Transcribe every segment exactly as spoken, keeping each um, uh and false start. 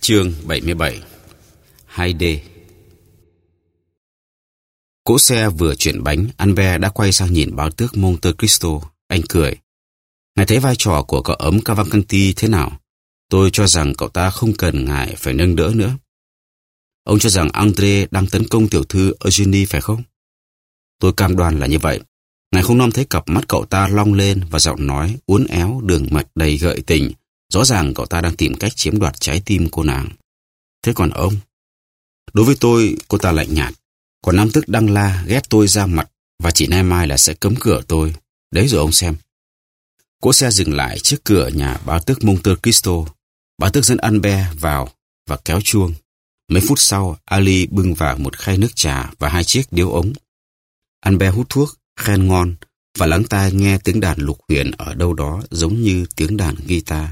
Chương bảy mươi bảy. hai D. Cỗ xe vừa chuyển bánh, Albert đã quay sang nhìn báo tước Monte Cristo. Anh cười. Ngài thấy vai trò của cậu ấm Cavalcanti thế nào? Tôi cho rằng cậu ta không cần ngài phải nâng đỡ nữa. Ông cho rằng André đang tấn công tiểu thư Eugenie phải không? Tôi cam đoan là như vậy. Ngài không nom thấy cặp mắt cậu ta long lên và giọng nói uốn éo đường mật đầy gợi tình. Rõ ràng cậu ta đang tìm cách chiếm đoạt trái tim cô nàng. Thế còn ông? Đối với tôi, cô ta lạnh nhạt. Còn nam tước Đăng La ghét tôi ra mặt và chỉ nay mai là sẽ cấm cửa tôi. Đấy rồi ông xem. Cỗ xe dừng lại trước cửa nhà bá tước Monte Cristo. Bá tước dẫn Albert vào và kéo chuông. Mấy phút sau, Ali bưng vào một khay nước trà và hai chiếc điếu ống. Albert hút thuốc, khen ngon và lắng tai nghe tiếng đàn lục huyền ở đâu đó giống như tiếng đàn guitar.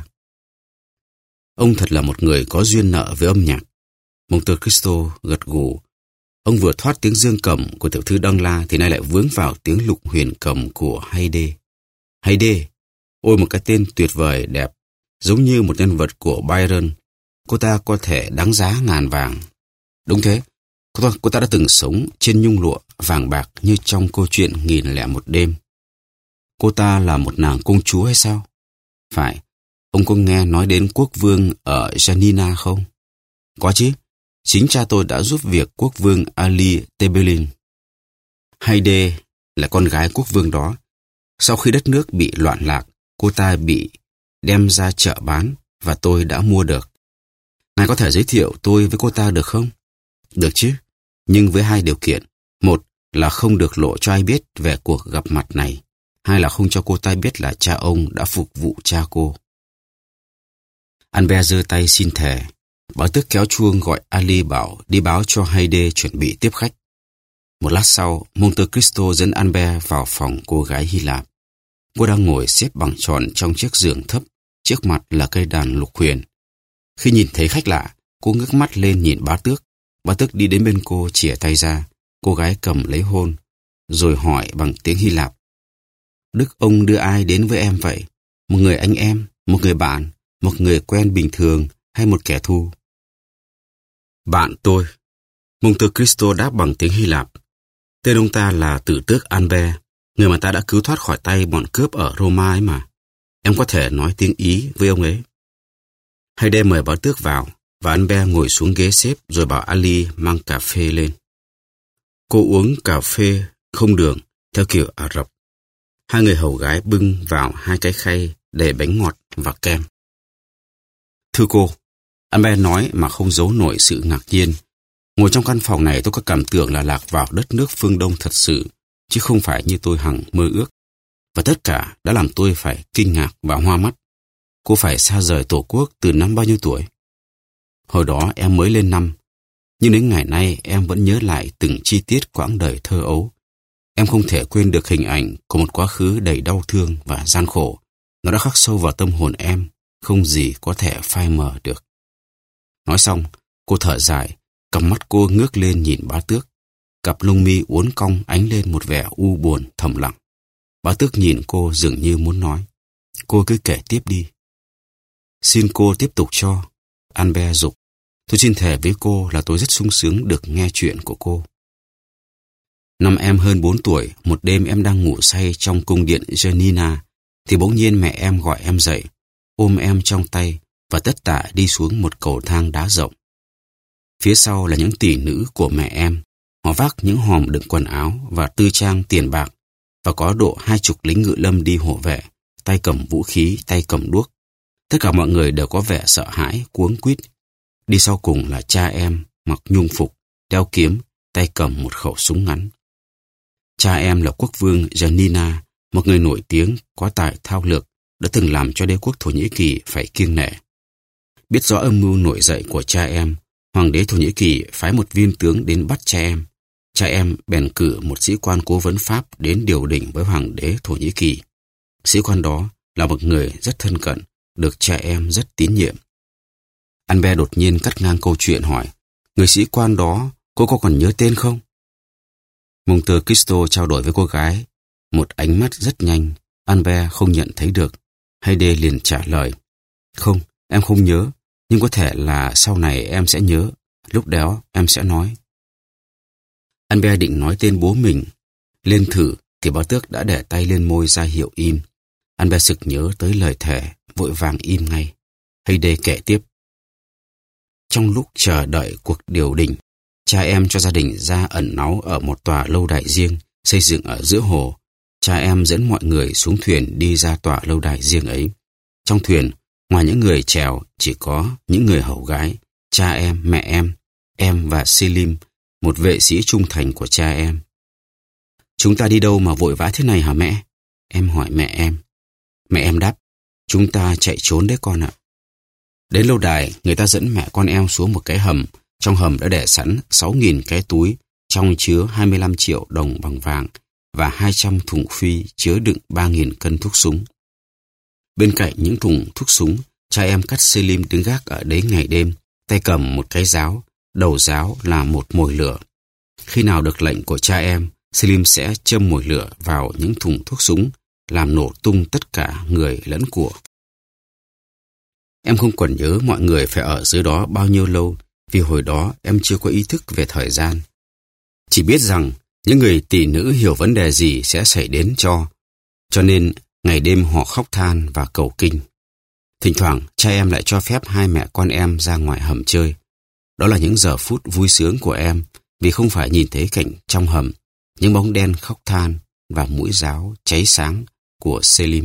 Ông thật là một người có duyên nợ với âm nhạc. Monte Cristo gật gù. Ông vừa thoát tiếng dương cầm của tiểu thư Đăng La thì nay lại vướng vào tiếng lục huyền cầm của Haydée. Haydée, ôi một cái tên tuyệt vời đẹp, giống như một nhân vật của Byron. Cô ta có thể đáng giá ngàn vàng. Đúng thế, cô ta, cô ta đã từng sống trên nhung lụa vàng bạc như trong câu chuyện Nghìn lẻ một đêm. Cô ta là một nàng công chúa hay sao? Phải. Ông có nghe nói đến quốc vương ở Janina không? Có chứ. Chính cha tôi đã giúp việc quốc vương Ali Tebelin. Haydée là con gái quốc vương đó. Sau khi đất nước bị loạn lạc, cô ta bị đem ra chợ bán và tôi đã mua được. Ngài có thể giới thiệu tôi với cô ta được không? Được chứ, nhưng với hai điều kiện. Một là không được lộ cho ai biết về cuộc gặp mặt này. Hai là không cho cô ta biết là cha ông đã phục vụ cha cô. Albert giơ tay xin thề. Bá tước kéo chuông gọi Ali bảo đi báo cho Haydée chuẩn bị tiếp khách. Một lát sau, Monte Cristo dẫn Albert vào phòng cô gái Hy Lạp. Cô đang ngồi xếp bằng tròn trong chiếc giường thấp, trước mặt là cây đàn lục huyền. Khi nhìn thấy khách lạ, cô ngước mắt lên nhìn bá tước. Bá tước đi đến bên cô chìa tay ra. Cô gái cầm lấy hôn, rồi hỏi bằng tiếng Hy Lạp. Đức ông đưa ai đến với em vậy? Một người anh em, một người bạn, một người quen bình thường hay một kẻ thù? Bạn tôi. Monte Cristo đáp bằng tiếng Hy Lạp. Tên ông ta là tử tước Albert, người mà ta đã cứu thoát khỏi tay bọn cướp ở Roma ấy mà. Em có thể nói tiếng Ý với ông ấy. Haydée mời bá tước vào và Albert ngồi xuống ghế xếp rồi bảo Ali mang cà phê lên. Cô uống cà phê không đường theo kiểu Ả Rập. Hai người hầu gái bưng vào hai cái khay đầy bánh ngọt và kem. Thưa cô, Albert nói mà không giấu nổi sự ngạc nhiên. Ngồi trong căn phòng này tôi có cảm tưởng là lạc vào đất nước phương Đông thật sự, chứ không phải như tôi hằng mơ ước. Và tất cả đã làm tôi phải kinh ngạc và hoa mắt. Cô phải xa rời tổ quốc từ năm bao nhiêu tuổi? Hồi đó em mới lên năm, nhưng đến ngày nay em vẫn nhớ lại từng chi tiết quãng đời thơ ấu. Em không thể quên được hình ảnh của một quá khứ đầy đau thương và gian khổ. Nó đã khắc sâu vào tâm hồn em, không gì có thể phai mờ được. Nói xong, cô thở dài, cặp mắt cô ngước lên nhìn bá tước. Cặp lông mi uốn cong ánh lên một vẻ u buồn thầm lặng. Bá tước nhìn cô dường như muốn nói. Cô cứ kể tiếp đi. Xin cô tiếp tục cho. Albert giục. Tôi xin thề với cô là tôi rất sung sướng được nghe chuyện của cô. Năm em hơn bốn tuổi, một đêm em đang ngủ say trong cung điện Janina, thì bỗng nhiên mẹ em gọi em dậy, ôm em trong tay và tất tả đi xuống một cầu thang đá rộng. Phía sau là những tỷ nữ của mẹ em. Họ vác những hòm đựng quần áo và tư trang tiền bạc, và có độ hai chục lính ngự lâm đi hộ vệ, tay cầm vũ khí, tay cầm đuốc. Tất cả mọi người đều có vẻ sợ hãi, cuống quýt. Đi sau cùng là cha em, mặc nhung phục, đeo kiếm, tay cầm một khẩu súng ngắn. Cha em là quốc vương Janina, một người nổi tiếng, có tài thao lược, đã từng làm cho đế quốc Thổ Nhĩ Kỳ phải kiêng nể. Biết rõ âm mưu nổi dậy của cha em, Hoàng đế Thổ Nhĩ Kỳ phái một viên tướng đến bắt cha em. Cha em bèn cử một sĩ quan cố vấn Pháp đến điều đình với Hoàng đế Thổ Nhĩ Kỳ. Sĩ quan đó là một người rất thân cận, được cha em rất tín nhiệm. Albert đột nhiên cắt ngang câu chuyện hỏi, người sĩ quan đó, cô có còn nhớ tên không? Monte Cristo trao đổi với cô gái một ánh mắt rất nhanh. Albert không nhận thấy được. Haydée liền trả lời, không, em không nhớ, Nhưng có thể là sau này em sẽ nhớ, lúc đó em sẽ nói. Albert định nói tên bố mình. Lên thử thì báo tước đã để tay lên môi ra hiệu im. Albert sực nhớ tới lời thề, vội vàng im ngay. Hayde kể tiếp. Trong lúc chờ đợi cuộc điều đình, cha em cho gia đình ra ẩn náu ở một tòa lâu đài riêng xây dựng ở giữa hồ. Cha em dẫn mọi người xuống thuyền đi ra tòa lâu đài riêng ấy. Trong thuyền, ngoài những người chèo, chỉ có những người hầu gái, cha em, mẹ em, em và Selim, một vệ sĩ trung thành của cha em. Chúng ta đi đâu mà vội vã thế này hả mẹ? Em hỏi mẹ em. Mẹ em đáp, chúng ta chạy trốn đấy con ạ. Đến lâu đài, người ta dẫn mẹ con em xuống một cái hầm. Trong hầm đã để sẵn sáu nghìn cái túi, trong chứa hai mươi lăm triệu đồng bằng vàng và hai trăm thùng phi chứa đựng ba nghìn cân thuốc súng. Bên cạnh những thùng thuốc súng, cha em cắt Selim đứng gác ở đấy ngày đêm, tay cầm một cái giáo, đầu giáo là một mồi lửa. Khi nào được lệnh của cha em, Selim sẽ châm mồi lửa vào những thùng thuốc súng, làm nổ tung tất cả người lẫn của. Em không còn nhớ mọi người phải ở dưới đó bao nhiêu lâu, vì hồi đó em chưa có ý thức về thời gian. Chỉ biết rằng những người tỷ nữ hiểu vấn đề gì sẽ xảy đến cho, cho nên ngày đêm họ khóc than và cầu kinh. Thỉnh thoảng cha em lại cho phép hai mẹ con em ra ngoài hầm chơi. Đó là những giờ phút vui sướng của em, vì không phải nhìn thấy cảnh trong hầm, những bóng đen khóc than và mũi giáo cháy sáng của Selim.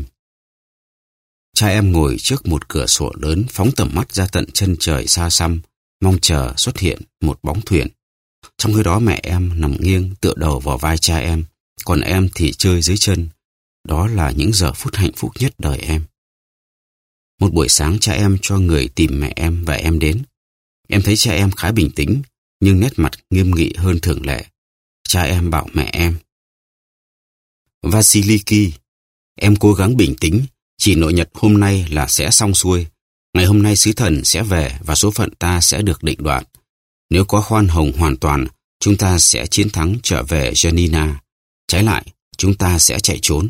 Cha em ngồi trước một cửa sổ lớn, phóng tầm mắt ra tận chân trời xa xăm, mong chờ xuất hiện một bóng thuyền. Trong khi đó mẹ em nằm nghiêng tựa đầu vào vai cha em, còn em thì chơi dưới chân. Đó là những giờ phút hạnh phúc nhất đời em. Một buổi sáng cha em cho người tìm mẹ em và em đến. Em thấy cha em khá bình tĩnh, nhưng nét mặt nghiêm nghị hơn thường lệ. Cha em bảo mẹ em. Vasiliki, em cố gắng bình tĩnh, chỉ nội nhật hôm nay là sẽ xong xuôi. Ngày hôm nay sứ thần sẽ về và số phận ta sẽ được định đoạt. Nếu có khoan hồng hoàn toàn, chúng ta sẽ chiến thắng trở về Janina. Trái lại, chúng ta sẽ chạy trốn.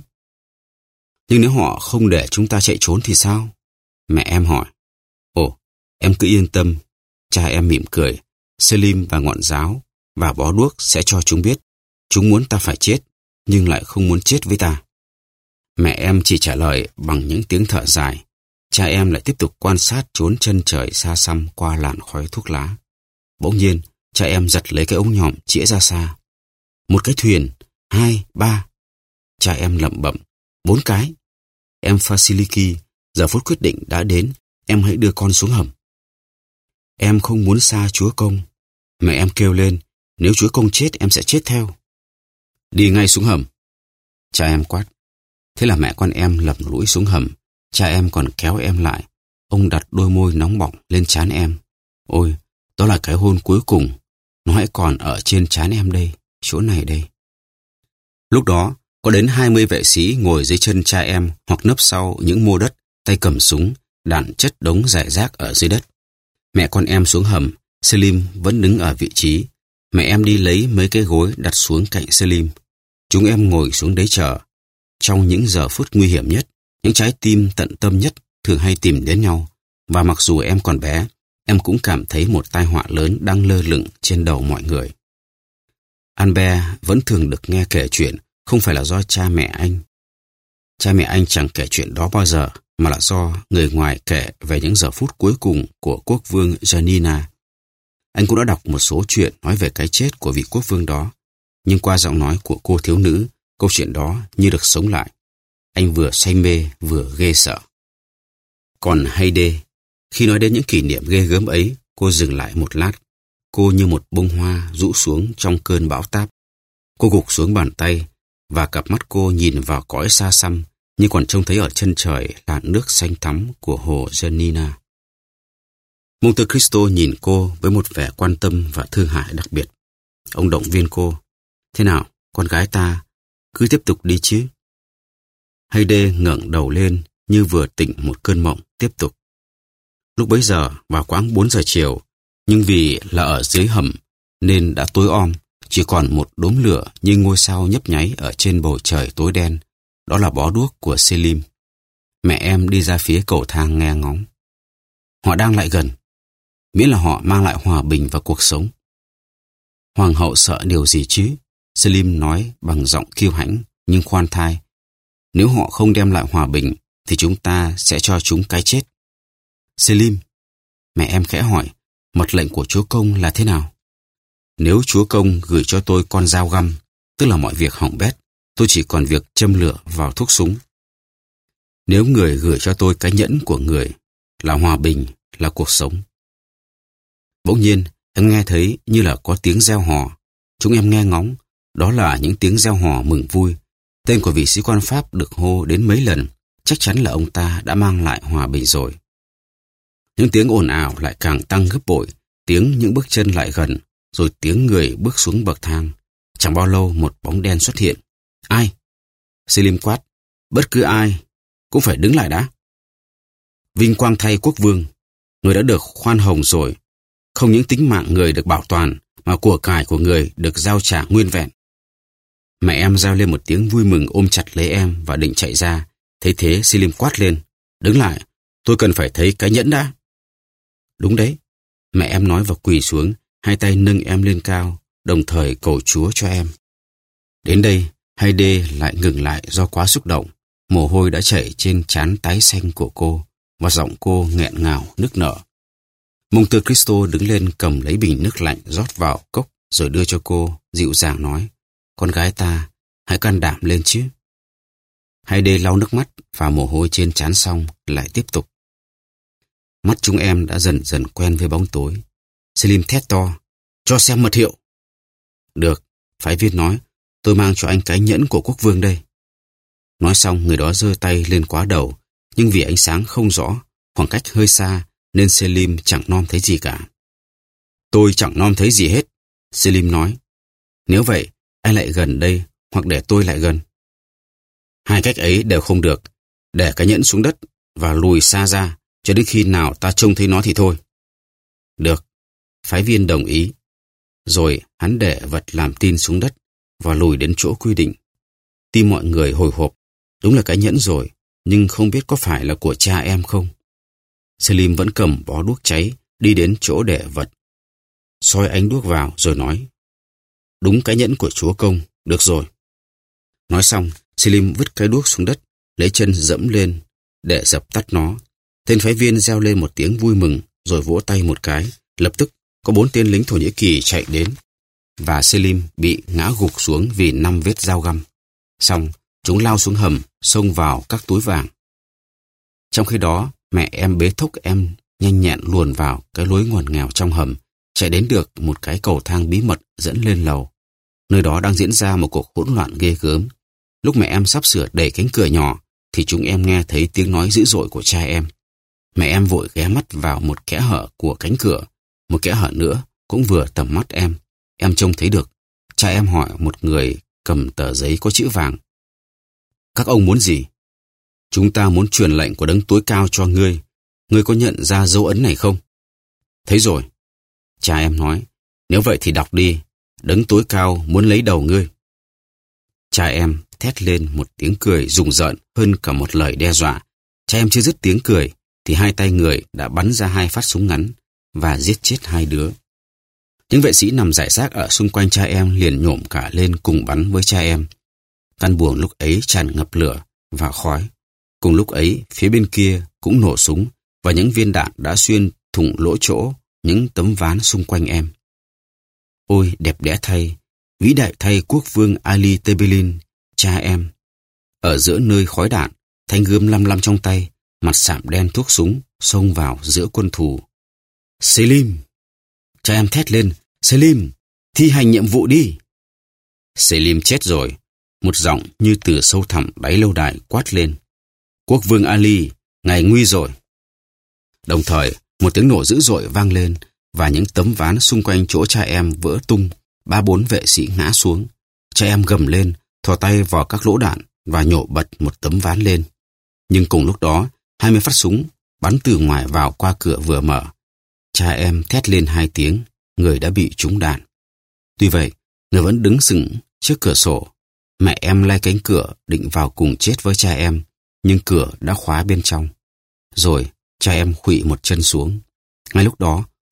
Nhưng nếu họ không để chúng ta chạy trốn thì sao? Mẹ em hỏi. Ồ, em cứ yên tâm. Cha em mỉm cười. Selim và ngọn giáo và bó đuốc sẽ cho chúng biết. Chúng muốn ta phải chết, nhưng lại không muốn chết với ta. Mẹ em chỉ trả lời bằng những tiếng thở dài. Cha em lại tiếp tục quan sát chốn chân trời xa xăm qua làn khói thuốc lá. Bỗng nhiên, cha em giật lấy cái ống nhòm chĩa ra xa. Một cái thuyền, hai, ba. Cha em lẩm bẩm, bốn cái. Em Vasiliki, giờ phút quyết định đã đến, em hãy đưa con xuống hầm. Em không muốn xa Chúa Công. Mẹ em kêu lên, nếu Chúa Công chết em sẽ chết theo. Đi ngay xuống hầm. Cha em quát. Thế là mẹ con em lầm lũi xuống hầm. Cha em còn kéo em lại. Ông đặt đôi môi nóng bỏng lên trán em. Ôi, đó là cái hôn cuối cùng. Nó hãy còn ở trên trán em đây, chỗ này đây. Lúc đó, có đến hai mươi vệ sĩ ngồi dưới chân cha em hoặc nấp sau những mô đất, tay cầm súng, đạn chất đống rải rác ở dưới đất. Mẹ con em xuống hầm, Selim vẫn đứng ở vị trí. Mẹ em đi lấy mấy cái gối đặt xuống cạnh Selim. Chúng em ngồi xuống đấy chờ. Trong những giờ phút nguy hiểm nhất, những trái tim tận tâm nhất thường hay tìm đến nhau. Và mặc dù em còn bé, em cũng cảm thấy một tai họa lớn đang lơ lửng trên đầu mọi người. Albert vẫn thường được nghe kể chuyện, không phải là do cha mẹ anh. Cha mẹ anh chẳng kể chuyện đó bao giờ, mà là do người ngoài kể về những giờ phút cuối cùng của quốc vương Janina. Anh cũng đã đọc một số chuyện nói về cái chết của vị quốc vương đó, nhưng qua giọng nói của cô thiếu nữ, câu chuyện đó như được sống lại. Anh vừa say mê vừa ghê sợ. Còn Hayde, khi nói đến những kỷ niệm ghê gớm ấy, cô dừng lại một lát. Cô như một bông hoa rũ xuống trong cơn bão táp. Cô gục xuống bàn tay, và cặp mắt cô nhìn vào cõi xa xăm, nhưng còn trông thấy ở chân trời làn nước xanh thắm của hồ Janina. Monte Cristo nhìn cô với một vẻ quan tâm và thương hại đặc biệt. Ông động viên cô. Thế nào, con gái ta, cứ tiếp tục đi chứ. Hayde ngẩng đầu lên như vừa tỉnh một cơn mộng, tiếp tục. Lúc bấy giờ vào khoảng bốn giờ chiều, nhưng vì là ở dưới hầm nên đã tối om, chỉ còn một đốm lửa như ngôi sao nhấp nháy ở trên bầu trời tối đen. Đó là bó đuốc của Selim. Mẹ em đi ra phía cầu thang nghe ngóng. Họ đang lại gần, miễn là họ mang lại hòa bình vào cuộc sống. Hoàng hậu sợ điều gì chứ? Selim nói bằng giọng kiêu hãnh nhưng khoan thai. Nếu họ không đem lại hòa bình, thì chúng ta sẽ cho chúng cái chết. Selim, mẹ em khẽ hỏi, mật lệnh của chúa công là thế nào? Nếu chúa công gửi cho tôi con dao găm, tức là mọi việc hỏng bét, tôi chỉ còn việc châm lửa vào thuốc súng. Nếu người gửi cho tôi cái nhẫn của người, là hòa bình, là cuộc sống. Bỗng nhiên, em nghe thấy như là có tiếng reo hò. Chúng em nghe ngóng, đó là những tiếng reo hò mừng vui. Tên của vị sĩ quan Pháp được hô đến mấy lần, chắc chắn là ông ta đã mang lại hòa bình rồi. Những tiếng ồn ào lại càng tăng gấp bội, tiếng những bước chân lại gần, rồi tiếng người bước xuống bậc thang. Chẳng bao lâu một bóng đen xuất hiện. Ai? Selim quát, bất cứ ai cũng phải đứng lại đã. Vinh quang thay quốc vương, người đã được khoan hồng rồi. Không những tính mạng người được bảo toàn, mà của cải của người được giao trả nguyên vẹn. Mẹ em rao lên một tiếng vui mừng, ôm chặt lấy em và định chạy ra. Thấy thế Selim quát lên, đứng lại, tôi cần phải thấy cái nhẫn đã. Đúng đấy, mẹ em nói và quỳ xuống, hai tay nâng em lên cao, đồng thời cầu Chúa cho em. Đến đây, Haydée lại ngừng lại do quá xúc động. Mồ hôi đã chảy trên trán tái xanh của cô, và giọng cô nghẹn ngào nức nở. Monte Cristo đứng lên cầm lấy bình nước lạnh rót vào cốc rồi đưa cho cô, dịu dàng nói, con gái ta, hãy can đảm lên chứ. Haydée lau nước mắt và mồ hôi trên trán xong lại tiếp tục. Mắt chúng em đã dần dần quen với bóng tối. Selim thét to, cho xem mật hiệu. Được, phái viên nói, tôi mang cho anh cái nhẫn của quốc vương đây. Nói xong người đó giơ tay lên quá đầu, nhưng vì ánh sáng không rõ, khoảng cách hơi xa, nên Selim chẳng nom thấy gì cả. Tôi chẳng nom thấy gì hết, Selim nói. Nếu vậy, anh lại gần đây, hoặc để tôi lại gần. Hai cách ấy đều không được. Để cái nhẫn xuống đất và lùi xa ra, cho đến khi nào ta trông thấy nó thì thôi. Được, phái viên đồng ý. Rồi hắn để vật làm tin xuống đất và lùi đến chỗ quy định. Tim mọi người hồi hộp. Đúng là cái nhẫn rồi, nhưng không biết có phải là của cha em không. Selim vẫn cầm bó đuốc cháy, đi đến chỗ để vật. Soi ánh đuốc vào rồi nói, đúng cái nhẫn của chúa công, được rồi. Nói xong, Selim vứt cái đuốc xuống đất, lấy chân dẫm lên để dập tắt nó. Tên phái viên reo lên một tiếng vui mừng, rồi vỗ tay một cái. Lập tức, có bốn tên lính Thổ Nhĩ Kỳ chạy đến, và Selim bị ngã gục xuống vì năm vết dao găm. Xong, chúng lao xuống hầm, xông vào các túi vàng. Trong khi đó, mẹ em bế thúc em nhanh nhẹn luồn vào cái lối ngoằn nghèo trong hầm, chạy đến được một cái cầu thang bí mật dẫn lên lầu. Nơi đó đang diễn ra một cuộc hỗn loạn ghê gớm. Lúc mẹ em sắp sửa đẩy cánh cửa nhỏ, thì chúng em nghe thấy tiếng nói dữ dội của cha em. Mẹ em vội ghé mắt vào một kẽ hở của cánh cửa, một kẽ hở nữa cũng vừa tầm mắt em. Em trông thấy được. Cha em hỏi một người cầm tờ giấy có chữ vàng. Các ông muốn gì? Chúng ta muốn truyền lệnh của đấng tối cao cho ngươi. Ngươi có nhận ra dấu ấn này không? Thấy rồi. Cha em nói, nếu vậy thì đọc đi. Đấng tối cao muốn lấy đầu ngươi. Cha em thét lên một tiếng cười rùng rợn hơn cả một lời đe dọa. Cha em chưa dứt tiếng cười, thì hai tay người đã bắn ra hai phát súng ngắn và giết chết hai đứa. Những vệ sĩ nằm rải rác ở xung quanh cha em liền nhổm cả lên cùng bắn với cha em. Căn buồng lúc ấy tràn ngập lửa và khói. Cùng lúc ấy, phía bên kia cũng nổ súng và những viên đạn đã xuyên thủng lỗ chỗ những tấm ván xung quanh em. Ôi đẹp đẽ thay, vĩ đại thay quốc vương Ali Tebelin, cha em. Ở giữa nơi khói đạn, thanh gươm lăm lăm trong tay, mặt sạm đen thuốc súng, xông vào giữa quân thù. Selim! Cha em thét lên, Selim, thi hành nhiệm vụ đi! Selim chết rồi, một giọng như từ sâu thẳm đáy lâu đài quát lên. Quốc vương Ali, ngài nguy rồi! Đồng thời, một tiếng nổ dữ dội vang lên, và những tấm ván xung quanh chỗ cha em vỡ tung, ba bốn vệ sĩ ngã xuống. Cha em gầm lên, thò tay vào các lỗ đạn và nhổ bật một tấm ván lên. Nhưng cùng lúc đó, hai mươi phát súng bắn từ ngoài vào qua cửa vừa mở. Cha em thét lên hai tiếng, người đã bị trúng đạn. Tuy vậy, người vẫn đứng sững trước cửa sổ. Mẹ em lay cánh cửa định vào cùng chết với cha em, nhưng cửa đã khóa bên trong. Rồi, cha em khuỵu một chân xuống. Ngay lúc đó,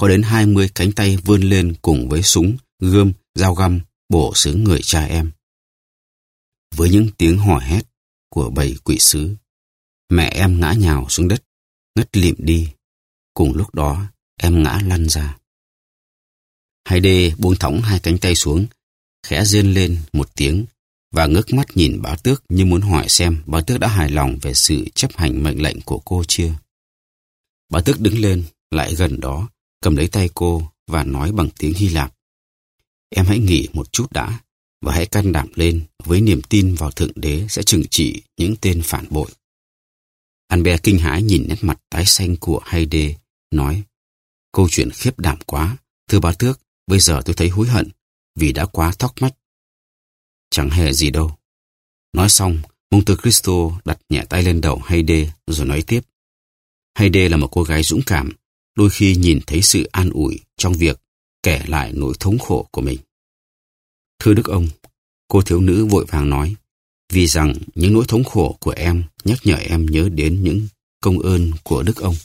có đến hai mươi cánh tay vươn lên cùng với súng, gươm, dao găm bổ xướng người cha em. Với những tiếng hò hét của bầy quỷ sứ, mẹ em ngã nhào xuống đất, ngất lịm đi. Cùng lúc đó, em ngã lăn ra. Heide buông thõng hai cánh tay xuống, khẽ rên lên một tiếng và ngước mắt nhìn bá tước như muốn hỏi xem bá tước đã hài lòng về sự chấp hành mệnh lệnh của cô chưa. Bá tước đứng lên, lại gần đó, cầm lấy tay cô và nói bằng tiếng Hy Lạp: Em hãy nghỉ một chút đã, và hãy can đảm lên với niềm tin vào Thượng Đế sẽ trừng trị những tên phản bội. Albert kinh hãi nhìn nét mặt tái xanh của Heide, nói: Câu chuyện khiếp đảm quá, thưa bá tước, bây giờ tôi thấy hối hận vì đã quá thóc mách. Chẳng hề gì đâu. Nói xong, Monte Cristo đặt nhẹ tay lên đầu Heide rồi nói tiếp: Heide là một cô gái dũng cảm, đôi khi nhìn thấy sự an ủi trong việc kể lại nỗi thống khổ của mình. Thưa Đức ông, cô thiếu nữ vội vàng nói, vì rằng những nỗi thống khổ của em nhắc nhở em nhớ đến những công ơn của Đức ông.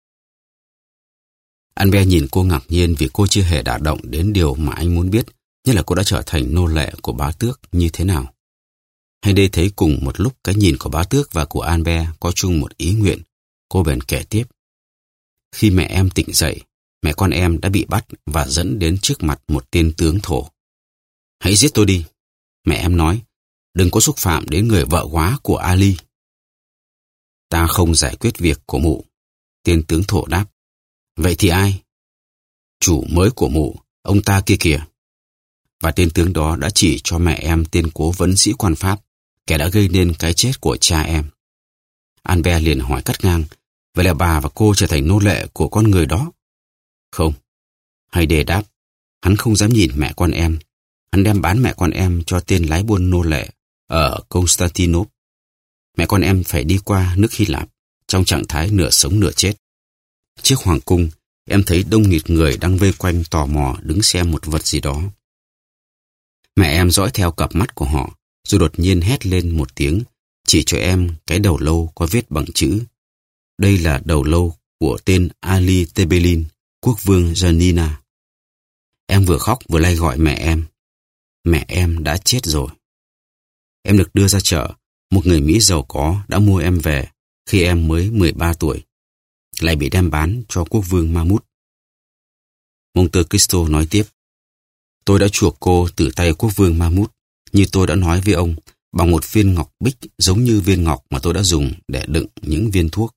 Albert nhìn cô ngạc nhiên vì cô chưa hề đả động đến điều mà anh muốn biết, nhất là cô đã trở thành nô lệ của bá tước như thế nào. Heide thấy cùng một lúc cái nhìn của bá tước và của Albert có chung một ý nguyện. Cô bèn kể tiếp: Khi mẹ em tỉnh dậy, mẹ con em đã bị bắt và dẫn đến trước mặt một tên tướng thổ. Hãy giết tôi đi, mẹ em nói, đừng có xúc phạm đến người vợ góa của Ali. Ta không giải quyết việc của mụ, tên tướng thổ đáp. Vậy thì ai? Chủ mới của mụ, ông ta kia kìa. Và tên tướng đó đã chỉ cho mẹ em tên cố vấn sĩ quan Pháp, kẻ đã gây nên cái chết của cha em. Albert liền hỏi cắt ngang, vậy là bà và cô trở thành nô lệ của con người đó? Không. Heide đáp, hắn không dám nhìn mẹ con em. Hắn đem bán mẹ con em cho tên lái buôn nô lệ ở Constantinople. Mẹ con em phải đi qua nước Hy Lạp trong trạng thái nửa sống nửa chết. Trước hoàng cung, em thấy đông nghịt người đang vây quanh tò mò đứng xem một vật gì đó. Mẹ em dõi theo cặp mắt của họ, rồi đột nhiên hét lên một tiếng, chỉ cho em cái đầu lâu có viết bằng chữ. Đây là đầu lâu của tên Ali Tebelin, quốc vương Janina. Em vừa khóc vừa lay gọi mẹ em. Mẹ em đã chết rồi. Em được đưa ra chợ, một người Mỹ giàu có đã mua em về khi em mới mười ba tuổi, lại bị đem bán cho quốc vương Mahmud. Monte Cristo nói tiếp, tôi đã chuộc cô từ tay quốc vương Mahmud, như tôi đã nói với ông, bằng một viên ngọc bích giống như viên ngọc mà tôi đã dùng để đựng những viên thuốc.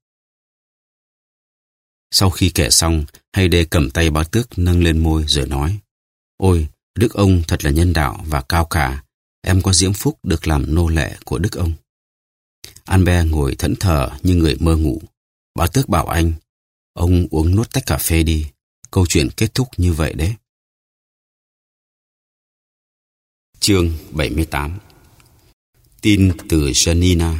Sau khi kể xong, Heide cầm tay bá tước nâng lên môi rồi nói, ôi, Đức ông thật là nhân đạo và cao cả, em có diễm phúc được làm nô lệ của Đức ông. Albert ngồi thẫn thờ như người mơ ngủ. Bá tước bảo anh, ông uống nốt tách cà phê đi, câu chuyện kết thúc như vậy đấy. Chương bảy mươi tám. Tin từ Janina.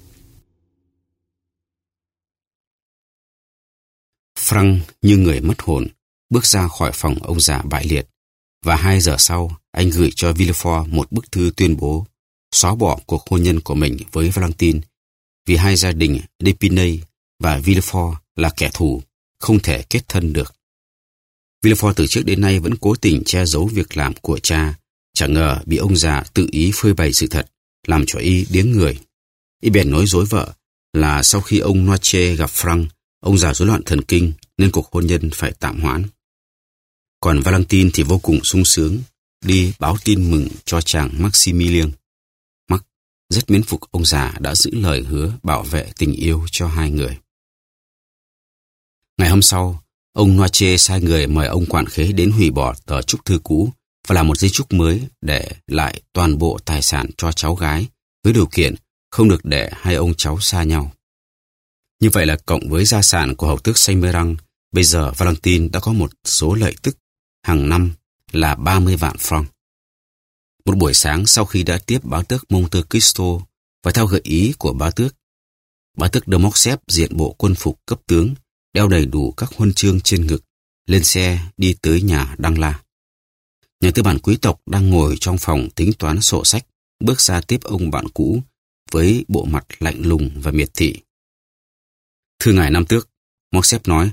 Frank như người mất hồn, bước ra khỏi phòng ông già bại liệt, và hai giờ sau, anh gửi cho Villefort một bức thư tuyên bố xóa bỏ cuộc hôn nhân của mình với Valentine, vì hai gia đình Depinay và Villefort là kẻ thù, không thể kết thân được. Villefort từ trước đến nay vẫn cố tình che giấu việc làm của cha, chẳng ngờ bị ông già tự ý phơi bày sự thật, làm cho y điếng người. Y bèn nói dối vợ là sau khi ông Noache gặp Frank, ông già rối loạn thần kinh nên cuộc hôn nhân phải tạm hoãn. Còn Valentine thì vô cùng sung sướng, đi báo tin mừng cho chàng Maximilien. Max rất mến phục ông già đã giữ lời hứa bảo vệ tình yêu cho hai người. Ngày hôm sau, ông Noache sai người mời ông quản khế đến hủy bỏ tờ chúc thư cũ và làm một giấy chúc mới để lại toàn bộ tài sản cho cháu gái, với điều kiện không được để hai ông cháu xa nhau. Như vậy là cộng với gia sản của hầu tước Saint-Méran, bây giờ Valentine đã có một số lợi tức hàng năm là ba mươi vạn franc. Một buổi sáng sau khi đã tiếp bá tước Monte Cristo và theo gợi ý của bá tước, bá tước de Morcerf diện bộ quân phục cấp tướng, đeo đầy đủ các huân chương trên ngực, lên xe đi tới nhà Đăng La. Nhà tư bản quý tộc đang ngồi trong phòng tính toán sổ sách, bước ra tiếp ông bạn cũ với bộ mặt lạnh lùng và miệt thị. Thưa ngài Nam Tước, Morcerf nói,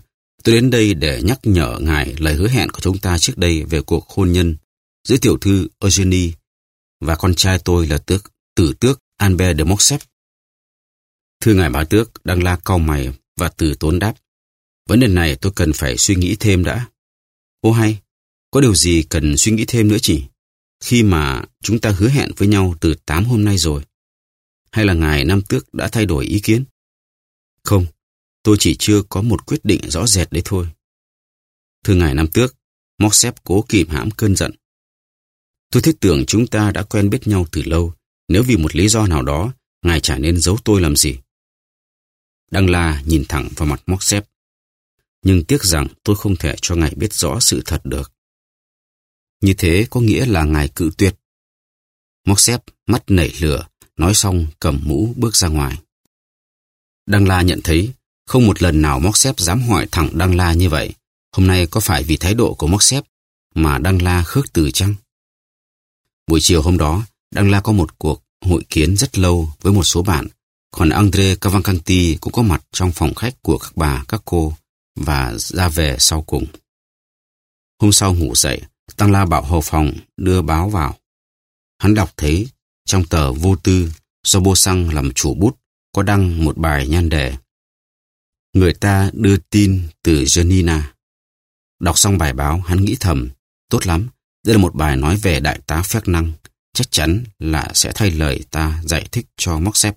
Tôi đến đây để nhắc nhở ngài lời hứa hẹn của chúng ta trước đây về cuộc hôn nhân giữa tiểu thư Eugenie và con trai tôi là tước tử tước Albert de Morcerf. Thưa ngài bá tước, Đăng La cau mày và từ tốn đáp. Vấn đề này tôi cần phải suy nghĩ thêm đã. Ô hay, có điều gì cần suy nghĩ thêm nữa chỉ? Khi mà chúng ta hứa hẹn với nhau từ tám hôm nay rồi. Hay là ngài Nam Tước đã thay đổi ý kiến? Không, tôi chỉ chưa có một quyết định rõ rệt đấy thôi. Thưa ngài Nam Tước, Morcerf cố kìm hãm cơn giận. Tôi thiết tưởng chúng ta đã quen biết nhau từ lâu. Nếu vì một lý do nào đó, ngài chả nên giấu tôi làm gì. Đăng La nhìn thẳng vào mặt Morcerf. Nhưng tiếc rằng tôi không thể cho ngài biết rõ sự thật được. Như thế có nghĩa là ngài cự tuyệt. Morcerf mắt nảy lửa, nói xong cầm mũ bước ra ngoài. Đăng La nhận thấy không một lần nào Morcerf dám hỏi thẳng Đăng La như vậy. Hôm nay có phải vì thái độ của Morcerf mà Đăng La khước từ chăng? Buổi chiều hôm đó, Đăng La có một cuộc hội kiến rất lâu với một số bạn, còn André Cavalcanti cũng có mặt trong phòng khách của các bà, các cô và ra về sau cùng. Hôm sau ngủ dậy, Đăng La bảo hầu phòng đưa báo vào. Hắn đọc thấy trong tờ Vô Tư do Beauxang làm chủ bút có đăng một bài nhan đề Người ta đưa tin từ Janina. Đọc xong bài báo, hắn nghĩ thầm, tốt lắm, đây là một bài nói về đại tá Fernand, chắc chắn là sẽ thay lời ta giải thích cho Morcerf.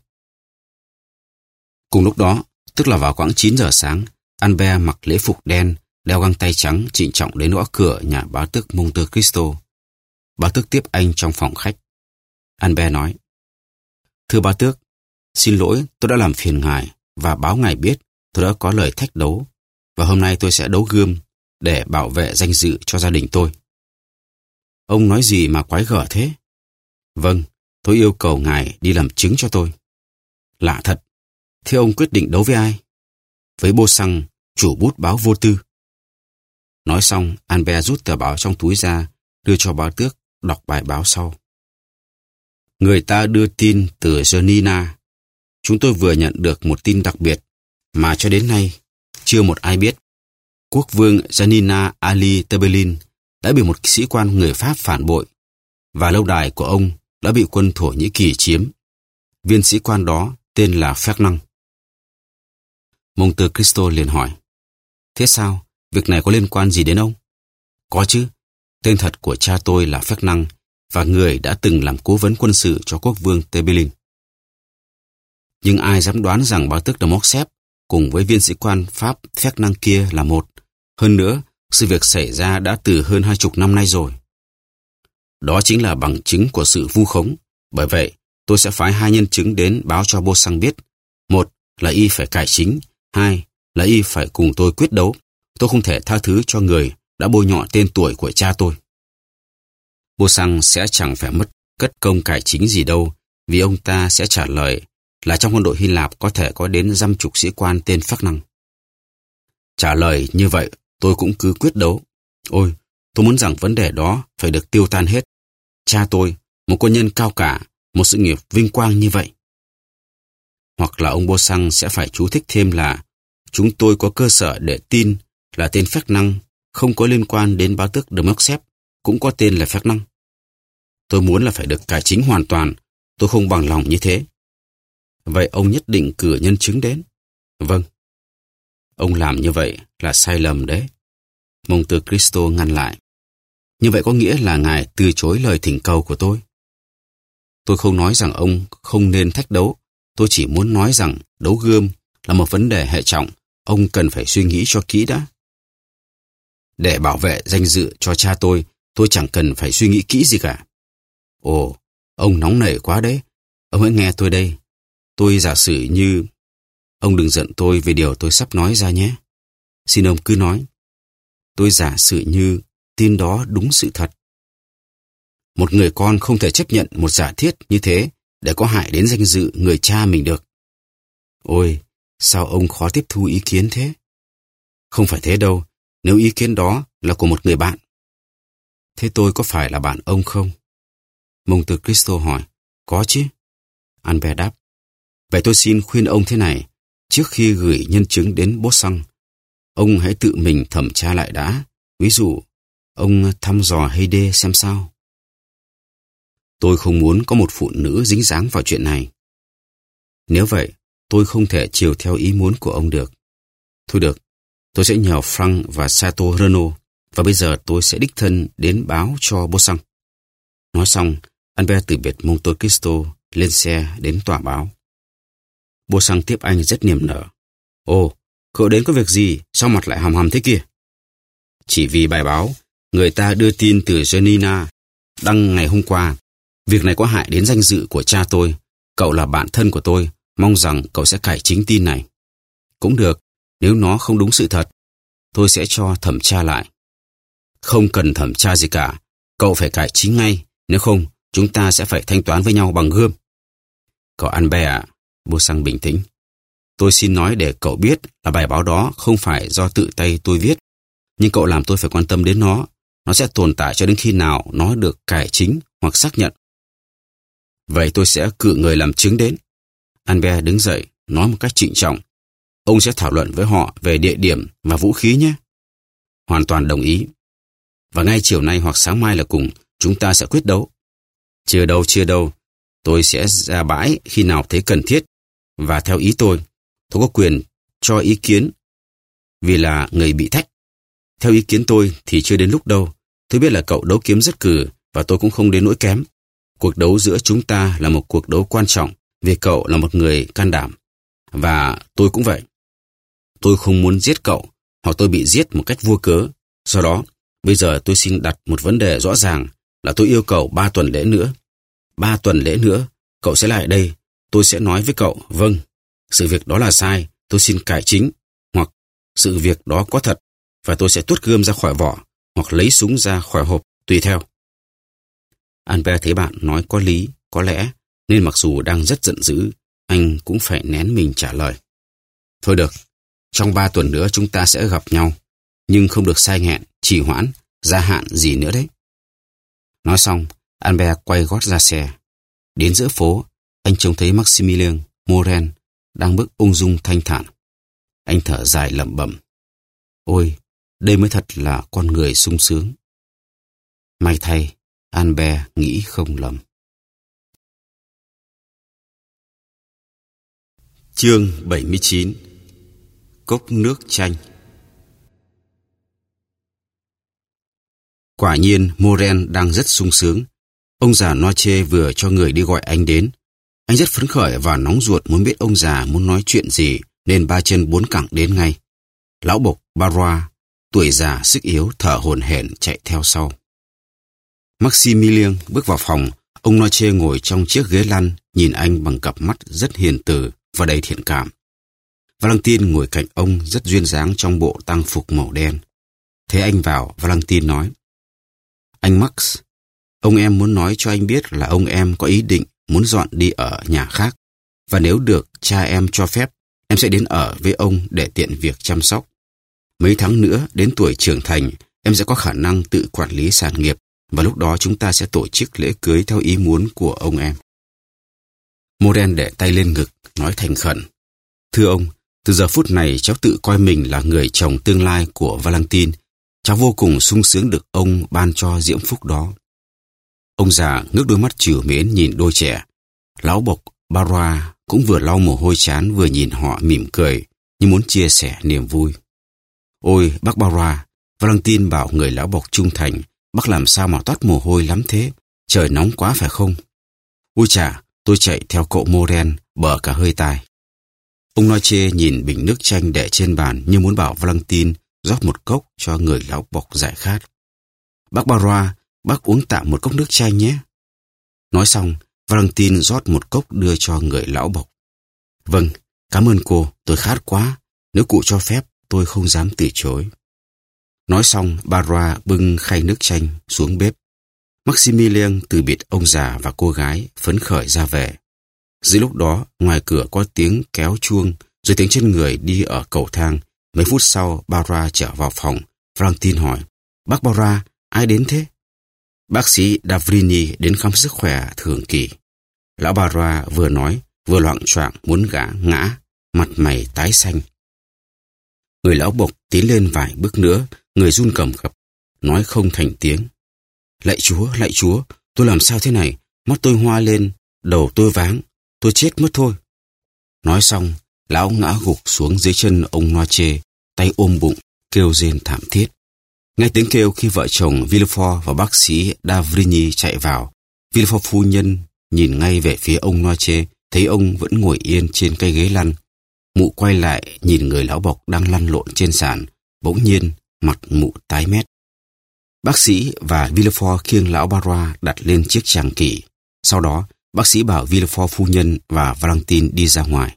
Cùng lúc đó, tức là vào khoảng chín giờ sáng, Albert mặc lễ phục đen, đeo găng tay trắng trịnh trọng đến gõ cửa nhà bá tước Monte Cristo. Bá tước tiếp anh trong phòng khách. Albert nói, thưa bá tước, xin lỗi tôi đã làm phiền ngài và báo ngài biết tôi đã có lời thách đấu và hôm nay tôi sẽ đấu gươm để bảo vệ danh dự cho gia đình tôi. Ông nói gì mà quái gở thế? Vâng, tôi yêu cầu ngài đi làm chứng cho tôi. Lạ thật, thế ông quyết định đấu với ai? Với Beauxang, chủ bút báo Vô Tư. Nói xong, Albert rút tờ báo trong túi ra, đưa cho bá tước đọc bài báo sau. Người ta đưa tin từ Janina. Chúng tôi vừa nhận được một tin đặc biệt mà cho đến nay chưa một ai biết. Quốc vương Janina Ali Tebelin đã bị một sĩ quan người Pháp phản bội và lâu đài của ông đã bị quân Thổ Nhĩ Kỳ chiếm. Viên sĩ quan đó tên là Fernand. Monte Cristo liền hỏi, thế sao? Việc này có liên quan gì đến ông? Có chứ. Tên thật của cha tôi là Fernand và người đã từng làm cố vấn quân sự cho quốc vương Tebelin. Nhưng ai dám đoán rằng bá tước de Morcerf cùng với viên sĩ quan Pháp Fernand kia là một. Hơn nữa, sự việc xảy ra đã từ hơn hai chục năm nay rồi. Đó chính là bằng chứng của sự vu khống. Bởi vậy, tôi sẽ phái hai nhân chứng đến báo cho Beauxang biết. Một là y phải cải chính. Hai là y phải cùng tôi quyết đấu. Tôi không thể tha thứ cho người đã bôi nhọ tên tuổi của cha tôi. Beauxang sẽ chẳng phải mất cất công cải chính gì đâu, vì ông ta sẽ trả lời là trong quân đội Hy Lạp có thể có đến dăm chục sĩ quan tên Fernand. Trả lời như vậy, tôi cũng cứ quyết đấu. Ôi, tôi muốn rằng vấn đề đó phải được tiêu tan hết. Cha tôi, một quân nhân cao cả, một sự nghiệp vinh quang như vậy. Hoặc là ông Beauxang sẽ phải chú thích thêm là chúng tôi có cơ sở để tin là tên Fernand không có liên quan đến bá tước de Morcerf, cũng có tên là Fernand. Tôi muốn là phải được cải chính hoàn toàn, tôi không bằng lòng như thế. Vậy ông nhất định cử nhân chứng đến? Vâng. Ông làm như vậy là sai lầm đấy. Monte Cristo ngăn lại. Như vậy có nghĩa là ngài từ chối lời thỉnh cầu của tôi. Tôi không nói rằng ông không nên thách đấu. Tôi chỉ muốn nói rằng đấu gươm là một vấn đề hệ trọng. Ông cần phải suy nghĩ cho kỹ đã. Để bảo vệ danh dự cho cha tôi, tôi chẳng cần phải suy nghĩ kỹ gì cả. Ồ, ông nóng nảy quá đấy. Ông hãy nghe tôi đây. Tôi giả sử như... Ông đừng giận tôi về điều tôi sắp nói ra nhé. Xin ông cứ nói. Tôi giả sử như tin đó đúng sự thật. Một người con không thể chấp nhận một giả thiết như thế để có hại đến danh dự người cha mình được. Ôi, sao ông khó tiếp thu ý kiến thế? Không phải thế đâu, nếu ý kiến đó là của một người bạn. Thế tôi có phải là bạn ông không? Monte Cristo hỏi. Có chứ. Albert đáp. Vậy tôi xin khuyên ông thế này, trước khi gửi nhân chứng đến Beauxang, ông hãy tự mình thẩm tra lại đã. Ví dụ, ông thăm dò Heide xem sao. Tôi không muốn có một phụ nữ dính dáng vào chuyện này. Nếu vậy, tôi không thể chiều theo ý muốn của ông được. Thôi được, tôi sẽ nhờ Frank và Sato Renault, và bây giờ tôi sẽ đích thân đến báo cho Beauchamp. Nói xong, Albert từ biệt Monte Cristo lên xe đến tòa báo. Beauchamp tiếp anh rất niềm nở. Ồ, cậu đến có việc gì, sao mặt lại hầm hầm thế kia? Chỉ vì bài báo, người ta đưa tin từ Genina đăng ngày hôm qua. Việc này có hại đến danh dự của cha tôi. Cậu là bạn thân của tôi, mong rằng cậu sẽ cải chính tin này. Cũng được, nếu nó không đúng sự thật, tôi sẽ cho thẩm tra lại. Không cần thẩm tra gì cả, cậu phải cải chính ngay, nếu không, chúng ta sẽ phải thanh toán với nhau bằng gươm. Cậu Albert ạ, Beauchamp bình tĩnh. Tôi xin nói để cậu biết là bài báo đó không phải do tự tay tôi viết, nhưng cậu làm tôi phải quan tâm đến nó. Nó sẽ tồn tại cho đến khi nào nó được cải chính hoặc xác nhận. Vậy tôi sẽ cử người làm chứng đến. Albert đứng dậy, nói một cách trịnh trọng. Ông sẽ thảo luận với họ về địa điểm và vũ khí nhé. Hoàn toàn đồng ý. Và ngay chiều nay hoặc sáng mai là cùng, chúng ta sẽ quyết đấu. Chưa đâu, chưa đâu. Tôi sẽ ra bãi khi nào thấy cần thiết. Và theo ý tôi, tôi có quyền cho ý kiến vì là người bị thách. Theo ý kiến tôi thì chưa đến lúc đâu. Tôi biết là cậu đấu kiếm rất cừ và tôi cũng không đến nỗi kém. Cuộc đấu giữa chúng ta là một cuộc đấu quan trọng vì cậu là một người can đảm. Và tôi cũng vậy. Tôi không muốn giết cậu hoặc tôi bị giết một cách vô cớ. Do đó, bây giờ tôi xin đặt một vấn đề rõ ràng là tôi yêu cầu ba tuần lễ nữa. Ba tuần lễ nữa, cậu sẽ lại đây. Tôi sẽ nói với cậu, vâng, sự việc đó là sai, tôi xin cải chính. Hoặc sự việc đó có thật và tôi sẽ tuốt gươm ra khỏi vỏ hoặc lấy súng ra khỏi hộp, tùy theo. Albert thấy bạn nói có lý, có lẽ, nên mặc dù đang rất giận dữ, anh cũng phải nén mình trả lời. Thôi được, trong ba tuần nữa chúng ta sẽ gặp nhau, nhưng không được sai nghẹn, trì hoãn, gia hạn gì nữa đấy. Nói xong, Albert quay gót ra xe. Đến giữa phố, anh trông thấy Maximilien Morin đang bước ung dung thanh thản. Anh thở dài lẩm bẩm. Ôi, đây mới thật là con người sung sướng. May thay, Albert nghĩ không lầm. Chương bảy mươi chín. Cốc nước chanh. Quả nhiên Morin đang rất sung sướng. Ông già Noche vừa cho người đi gọi anh đến. Anh rất phấn khởi và nóng ruột muốn biết ông già muốn nói chuyện gì, nên ba chân bốn cẳng đến ngay. Lão bộc Barrois, tuổi già sức yếu, thở hổn hển chạy theo sau. Maximilien bước vào phòng. Ông Noche ngồi trong chiếc ghế lăn, nhìn anh bằng cặp mắt rất hiền từ và đầy thiện cảm. Valentine ngồi cạnh ông rất duyên dáng trong bộ tang phục màu đen. Thấy anh vào, Valentine nói: Anh Max, ông em muốn nói cho anh biết là ông em có ý định muốn dọn đi ở nhà khác, và nếu được cha em cho phép, em sẽ đến ở với ông để tiện việc chăm sóc. Mấy tháng nữa, đến tuổi trưởng thành, em sẽ có khả năng tự quản lý sản nghiệp, và lúc đó chúng ta sẽ tổ chức lễ cưới theo ý muốn của ông em. Morin để tay lên ngực, nói thành khẩn: Thưa ông, từ giờ phút này cháu tự coi mình là người chồng tương lai của Valentine. Cháu vô cùng sung sướng được ông ban cho diễm phúc đó. Ông già ngước đôi mắt trìu mến nhìn đôi trẻ. Lão bộc Barrois cũng vừa lau mồ hôi trán vừa nhìn họ mỉm cười, như muốn chia sẻ niềm vui. Ôi bác Barrois, Valentine bảo người lão bộc trung thành, bác làm sao mà toát mồ hôi lắm thế, trời nóng quá phải không? Ôi chà, tôi chạy theo cậu Morin, bở cả hơi tai. Ông Noche nhìn bình nước chanh để trên bàn như muốn bảo Valentine rót một cốc cho người lão bộc giải khát. Bác Barrois, bác uống tạm một cốc nước chanh nhé. Nói xong, Valentine rót một cốc đưa cho người lão bộc. Vâng, cảm ơn cô, tôi khát quá. Nếu cụ cho phép, tôi không dám từ chối. Nói xong, Barrois bưng khay nước chanh xuống bếp. Maximilien từ biệt ông già và cô gái, phấn khởi ra về. Dưới lúc đó, ngoài cửa có tiếng kéo chuông, rồi tiếng chân người đi ở cầu thang. Mấy phút sau, Barrois trở vào phòng. Valentine hỏi: Bác Barrois, ai đến thế? Bác sĩ Davrini đến khám sức khỏe thường kỳ. Lão Barrois vừa nói, vừa loạng choạng muốn gã ngã, mặt mày tái xanh. Người lão bộc tiến lên vài bước nữa, người run cầm cập, nói không thành tiếng. Lạy Chúa, lạy Chúa, tôi làm sao thế này? Mắt tôi hoa lên, đầu tôi váng, tôi chết mất thôi. Nói xong, lão ngã gục xuống dưới chân ông Noache, tay ôm bụng, kêu rên thảm thiết. Nghe tiếng kêu khi vợ chồng Villefort và bác sĩ D'avrigny chạy vào, Villefort phu nhân nhìn ngay về phía ông Noache, thấy ông vẫn ngồi yên trên cây ghế lăn. Mụ quay lại nhìn người lão bộc đang lăn lộn trên sàn, bỗng nhiên mặt mụ tái mét. Bác sĩ và Villefort khiêng lão Barrois đặt lên chiếc tràng kỷ. Sau đó, bác sĩ bảo Villefort phu nhân và Valentine đi ra ngoài.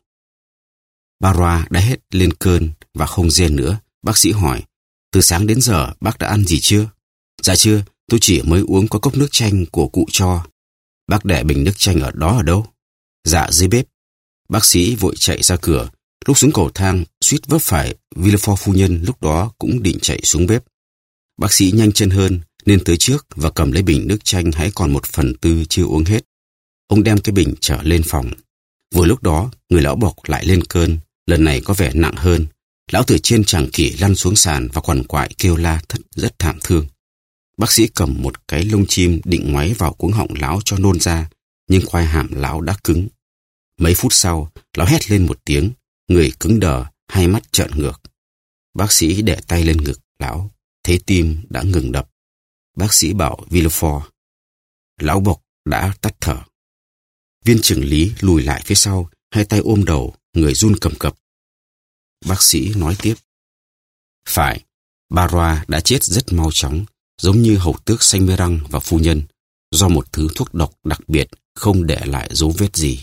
Barrois đã hết lên cơn và không rên nữa. Bác sĩ hỏi, từ sáng đến giờ bác đã ăn gì chưa? Dạ chưa, tôi chỉ mới uống có cốc nước chanh của cụ cho. Bác để bình nước chanh ở đó ở đâu? Dạ dưới bếp. Bác sĩ vội chạy ra cửa. Lúc xuống cầu thang, suýt vấp phải Villefort phu nhân lúc đó cũng định chạy xuống bếp. Bác sĩ nhanh chân hơn nên tới trước và cầm lấy bình nước chanh hãy còn một phần tư chưa uống hết. Ông đem cái bình trở lên phòng. Vừa lúc đó, người lão bộc lại lên cơn, lần này có vẻ nặng hơn. Lão từ trên tràng kỷ lăn xuống sàn và quằn quại kêu la thất rất thảm thương. Bác sĩ cầm một cái lông chim định ngoáy vào cuống họng lão cho nôn ra, nhưng quai hàm lão đã cứng. Mấy phút sau, lão hét lên một tiếng, người cứng đờ, hai mắt trợn ngược. Bác sĩ để tay lên ngực lão, thấy tim đã ngừng đập. Bác sĩ bảo Villefort, lão bộc đã tắt thở. Viên chưởng lý lùi lại phía sau, hai tay ôm đầu, người run cầm cập. Bác sĩ nói tiếp. Phải, Barrois đã chết rất mau chóng, giống như hầu tước Saint-Méran và phu nhân, do một thứ thuốc độc đặc biệt không để lại dấu vết gì.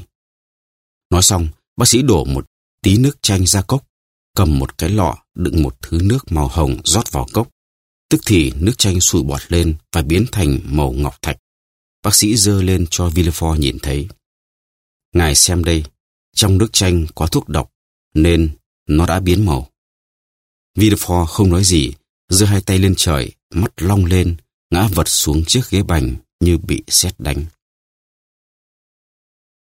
Nói xong, bác sĩ đổ một tí nước chanh ra cốc, cầm một cái lọ đựng một thứ nước màu hồng rót vào cốc. Tức thì nước chanh sủi bọt lên và biến thành màu ngọc thạch. Bác sĩ giơ lên cho Villefort nhìn thấy. Ngài xem đây, trong nước chanh có thuốc độc, nên nó đã biến màu. Villefort không nói gì, giơ hai tay lên trời, mắt long lên, ngã vật xuống chiếc ghế bành như bị sét đánh.